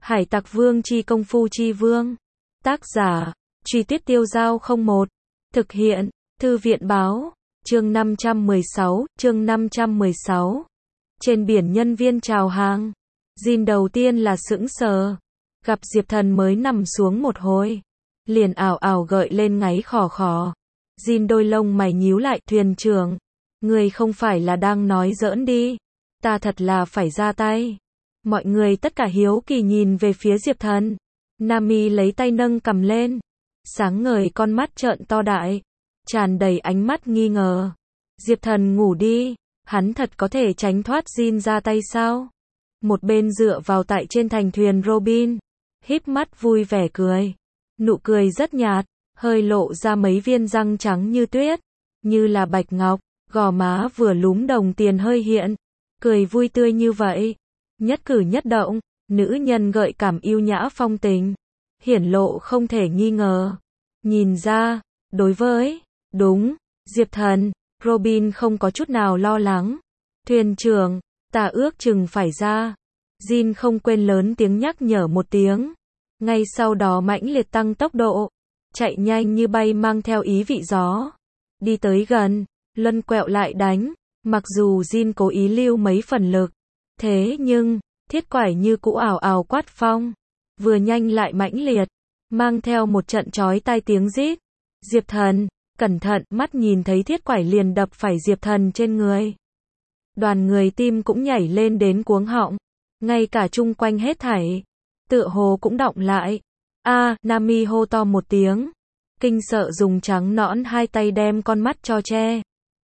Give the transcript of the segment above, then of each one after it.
Hải Tặc Vương chi công phu chi vương. Tác giả, Truy Tuyết Tiêu Giao 01. Thực hiện, Thư viện Báo. Chương 516, chương 516. Trên biển nhân viên chào hàng. Jin đầu tiên là sững sờ. Gặp Diệp Thần mới nằm xuống một hồi. Liền ảo ảo gợi lên ngáy khò khò. Jin đôi lông mày nhíu lại, thuyền trưởng. Người không phải là đang nói giỡn đi. Ta thật là phải ra tay. Mọi người tất cả hiếu kỳ nhìn về phía Diệp Thần. Nami lấy tay nâng cầm lên. Sáng ngời con mắt trợn to đại. Tràn đầy ánh mắt nghi ngờ. Diệp Thần ngủ đi. Hắn thật có thể tránh thoát Jin ra tay sao? Một bên dựa vào tại trên thành thuyền Robin. Híp mắt vui vẻ cười. Nụ cười rất nhạt. Hơi lộ ra mấy viên răng trắng như tuyết. Như là bạch ngọc. Gò má vừa lúm đồng tiền hơi hiện. Cười vui tươi như vậy. Nhất cử nhất động. Nữ nhân gợi cảm yêu nhã phong tình. Hiển lộ không thể nghi ngờ. Nhìn ra. Đối với. Đúng. Diệp Thần. Robin không có chút nào lo lắng. Thuyền trưởng. Ta ước chừng phải ra. Jin không quên lớn tiếng nhắc nhở một tiếng. Ngay sau đó mãnh liệt tăng tốc độ. Chạy nhanh như bay mang theo ý vị gió. Đi tới gần. Luân quẹo lại đánh. Mặc dù Jin cố ý lưu mấy phần lực. Thế nhưng, thiết quải như cũ ảo ảo quát phong. Vừa nhanh lại mãnh liệt. Mang theo một trận chói tai tiếng rít. Diệp Thần, cẩn thận, mắt nhìn thấy thiết quải liền đập phải Diệp Thần trên người. Đoàn người tim cũng nhảy lên đến cuống họng. Ngay cả chung quanh hết thảy. Tựa hồ cũng động lại. Nami hô to một tiếng. Kinh sợ dùng trắng nõn hai tay đem con mắt cho che.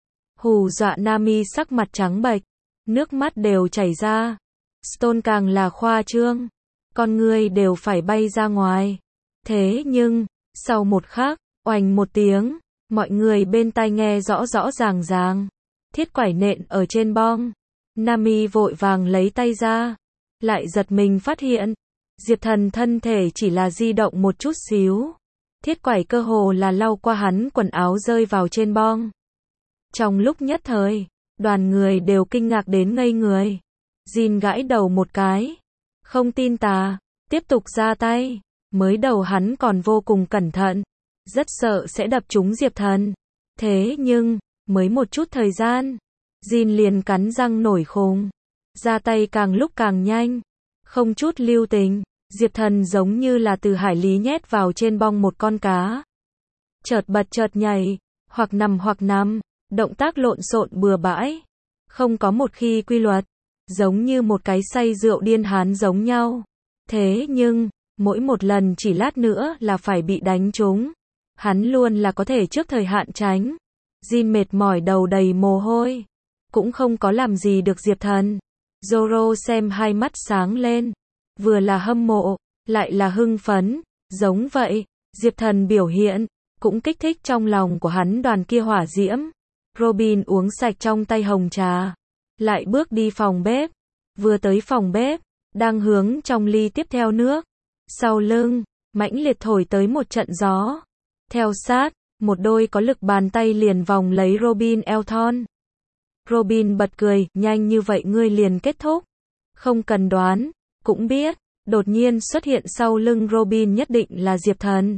Hù dọa Nami sắc mặt trắng bệch. Nước mắt đều chảy ra. Stone càng là khoa trương. Con người đều phải bay ra ngoài. Thế nhưng, sau một khắc, oành một tiếng, mọi người bên tai nghe rõ rõ ràng ràng. Thiết quải nện ở trên bong. Nami vội vàng lấy tay ra. Lại giật mình phát hiện. Diệp Thần thân thể chỉ là di động một chút xíu. Thiết quải cơ hồ là lau qua hắn quần áo rơi vào trên bong. Trong lúc nhất thời, đoàn người đều kinh ngạc đến ngây người. Jin gãi đầu một cái. Không tin tà, tiếp tục ra tay. Mới đầu hắn còn vô cùng cẩn thận. Rất sợ sẽ đập trúng Diệp Thần. Thế nhưng, mới một chút thời gian. Jin liền cắn răng nổi khùng. Ra tay càng lúc càng nhanh. Không chút lưu tình. Diệp Thần giống như là từ hải lý nhét vào trên bong một con cá. Chợt bật chợt nhảy. Hoặc nằm. Động tác lộn xộn bừa bãi. Không có một khi quy luật. Giống như một cái say rượu điên hán giống nhau. Thế nhưng, mỗi một lần chỉ lát nữa là phải bị đánh trúng. Hắn luôn là có thể trước thời hạn tránh. Jin mệt mỏi đầu đầy mồ hôi. Cũng không có làm gì được Diệp Thần. Zoro xem hai mắt sáng lên. Vừa là hâm mộ, lại là hưng phấn. Giống vậy, Diệp Thần biểu hiện, cũng kích thích trong lòng của hắn đoàn kia hỏa diễm. Robin uống sạch trong tay hồng trà. Lại bước đi phòng bếp. Vừa tới phòng bếp, đang hướng trong ly tiếp theo nước. Sau lưng, mãnh liệt thổi tới một trận gió. Theo sát, một đôi có lực bàn tay liền vòng lấy Robin eo thon. Robin bật cười, nhanh như vậy ngươi liền kết thúc. Không cần đoán, cũng biết, đột nhiên xuất hiện sau lưng Robin nhất định là Diệp Thần.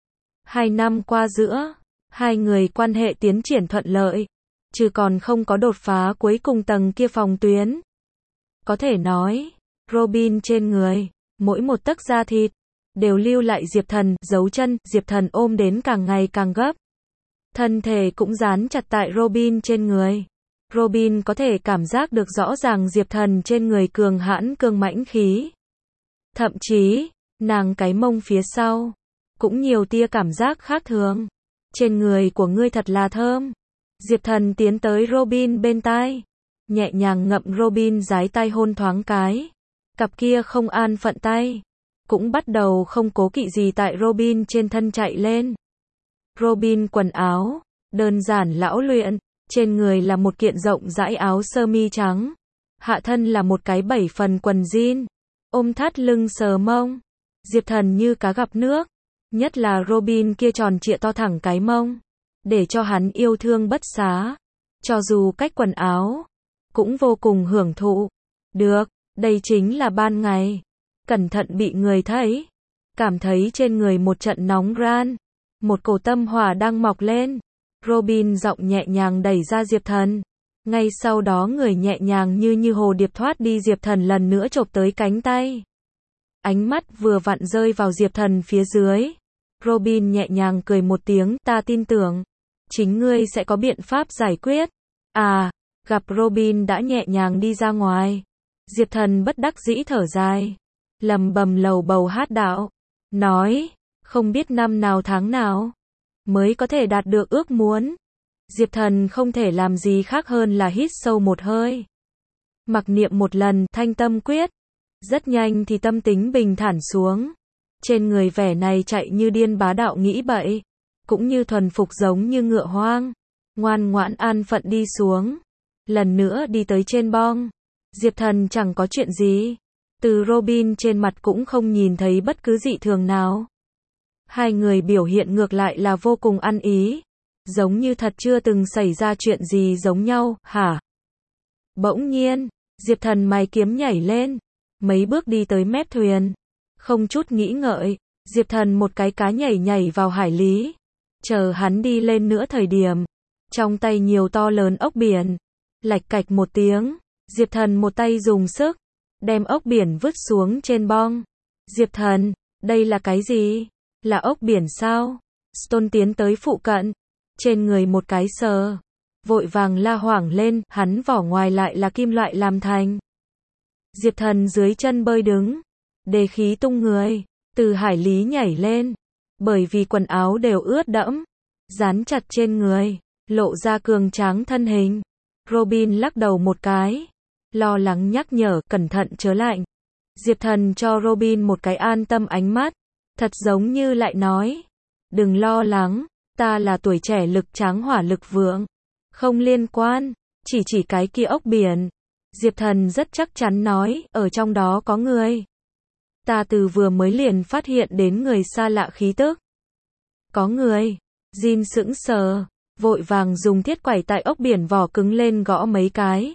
2 năm qua giữa, hai người quan hệ tiến triển thuận lợi. Chứ còn không có đột phá cuối cùng tầng kia phòng tuyến. Có thể nói, Robin trên người, mỗi một tấc da thịt, đều lưu lại Diệp Thần, dấu chân, Diệp Thần ôm đến càng ngày càng gấp. Thân thể cũng dán chặt tại Robin trên người. Robin có thể cảm giác được rõ ràng Diệp Thần trên người cường hãn cương mãnh khí. Thậm chí, nàng cái mông phía sau, cũng nhiều tia cảm giác khác thường. Trên người của ngươi thật là thơm. Diệp Thần tiến tới Robin bên tai. Nhẹ nhàng ngậm Robin dái tai hôn thoáng cái. Cặp kia không an phận tay. Cũng bắt đầu không cố kỵ gì tại Robin trên thân chạy lên. Robin quần áo. Đơn giản lão luyện. Trên người là một kiện rộng rãi áo sơ mi trắng. Hạ thân là một cái 7 phần quần jean. Ôm thắt lưng sờ mông. Diệp Thần như cá gặp nước. Nhất là Robin kia tròn trịa to thẳng cái mông. Để cho hắn yêu thương bất xá. Cho dù cách quần áo, cũng vô cùng hưởng thụ. Được, đây chính là ban ngày. cẩn thận bị người thấy. Cảm thấy trên người một trận nóng ran. Một cổ tâm hỏa đang mọc lên. Robin giọng nhẹ nhàng đẩy ra Diệp Thần. Ngay sau đó người nhẹ nhàng như hồ điệp thoát đi, Diệp Thần lần nữa chộp tới cánh tay. Ánh mắt vừa vặn rơi vào Diệp Thần phía dưới. Robin nhẹ nhàng cười một tiếng, ta tin tưởng. Chính ngươi sẽ có biện pháp giải quyết. À, gặp Robin đã nhẹ nhàng đi ra ngoài. Diệp Thần bất đắc dĩ thở dài. Lầm bầm lầu bầu hát đạo. Nói, không biết năm nào tháng nào mới có thể đạt được ước muốn. Diệp Thần không thể làm gì khác hơn là hít sâu một hơi. Mặc niệm một lần, thanh tâm quyết. Rất nhanh thì tâm tính bình thản xuống. Trên người vẻ này chạy như điên bá đạo nghĩ bậy. Cũng như thuần phục giống như ngựa hoang. Ngoan ngoãn an phận đi xuống. Lần nữa đi tới trên bong. Diệp Thần chẳng có chuyện gì. Từ Robin trên mặt cũng không nhìn thấy bất cứ dị thường nào. Hai người biểu hiện ngược lại là vô cùng ăn ý. Giống như thật chưa từng xảy ra chuyện gì giống nhau, hả? Bỗng nhiên, Diệp Thần mày kiếm nhảy lên. Mấy bước đi tới mép thuyền. Không chút nghĩ ngợi, Diệp Thần một cái cá nhảy vào hải lý. Chờ hắn đi lên nữa thời điểm. Trong tay nhiều to lớn ốc biển. Lạch cạch một tiếng. Diệp Thần một tay dùng sức. Đem ốc biển vứt xuống trên bong. Diệp Thần, đây là cái gì? Là ốc biển sao? Stone tiến tới phụ cận. Trên người một cái sờ. Vội vàng la hoảng lên, hắn vỏ ngoài lại là kim loại làm thành. Diệp Thần dưới chân bơi đứng. Đề khí tung người. Từ hải lý nhảy lên. Bởi vì quần áo đều ướt đẫm. Dán chặt trên người. Lộ ra cường tráng thân hình. Robin lắc đầu một cái. Lo lắng nhắc nhở, cẩn thận chớ lạnh. Diệp Thần cho Robin một cái an tâm ánh mắt. Thật giống như lại nói. Đừng lo lắng, ta là tuổi trẻ lực tráng hỏa lực vượng. Không liên quan, chỉ cái kia ốc biển. Diệp Thần rất chắc chắn nói, ở trong đó có người. Ta từ vừa mới liền phát hiện đến người xa lạ khí tức. Có người. Jin sững sờ, vội vàng dùng thiết quẩy tại ốc biển vỏ cứng lên gõ mấy cái.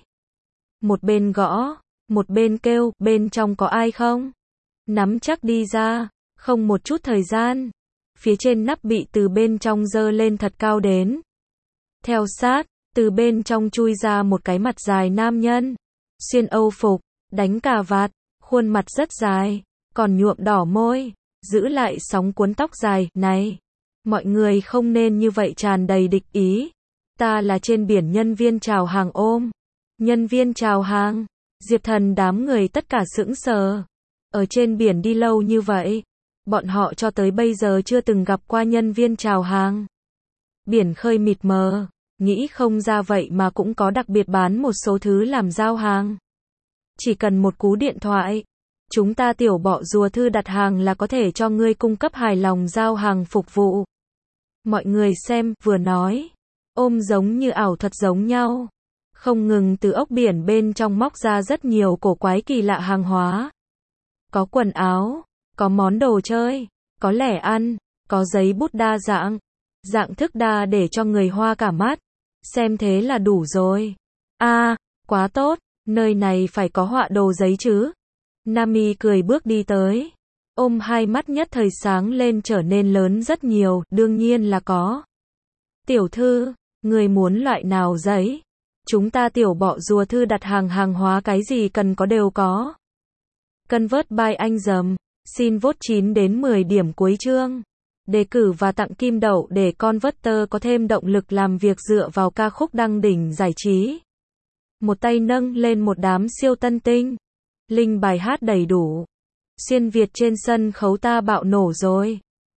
Một bên gõ, một bên kêu, bên trong có ai không? Nắm chắc đi ra, không một chút thời gian. Phía trên nắp bị từ bên trong giơ lên thật cao đến. Theo sát, từ bên trong chui ra một cái mặt dài nam nhân. Xuyên âu phục, đánh cà vạt, khuôn mặt rất dài, còn nhuộm đỏ môi, giữ lại sóng cuốn tóc dài, này. Mọi người không nên như vậy tràn đầy địch ý. Ta là trên biển nhân viên chào hàng ôm. Nhân viên chào hàng. Diệp Thần đám người tất cả sững sờ. Ở trên biển đi lâu như vậy. Bọn họ cho tới bây giờ chưa từng gặp qua nhân viên chào hàng. Biển khơi mịt mờ. Nghĩ không ra vậy mà cũng có đặc biệt bán một số thứ làm giao hàng. Chỉ cần một cú điện thoại. Chúng ta tiểu bọ rùa thư đặt hàng là có thể cho ngươi cung cấp hài lòng giao hàng phục vụ. Mọi người xem, vừa nói. Ôm giống như ảo thuật giống nhau. Không ngừng từ ốc biển bên trong móc ra rất nhiều cổ quái kỳ lạ hàng hóa. Có quần áo, có món đồ chơi, có lẻ ăn, có giấy bút đa dạng. Dạng thức đa để cho người hoa cả mắt. Xem thế là đủ rồi. À, quá tốt, nơi này phải có họa đồ giấy chứ. Nami cười bước đi tới. Ôm hai mắt nhất thời sáng lên trở nên lớn rất nhiều, đương nhiên là có. Tiểu thư, người muốn loại nào giấy? Chúng ta tiểu bọ rùa thư đặt hàng hóa cái gì cần có đều có. Convert by anh dầm. Xin vote 9 đến 10 điểm cuối chương. Đề cử và tặng kim đậu để Converter có thêm động lực làm việc dựa vào ca khúc đăng đỉnh giải trí. Một tay nâng lên một đám siêu tân tinh. Link bài hát đầy đủ. Xuyên Việt trên sân khấu ta bạo nổ rồi.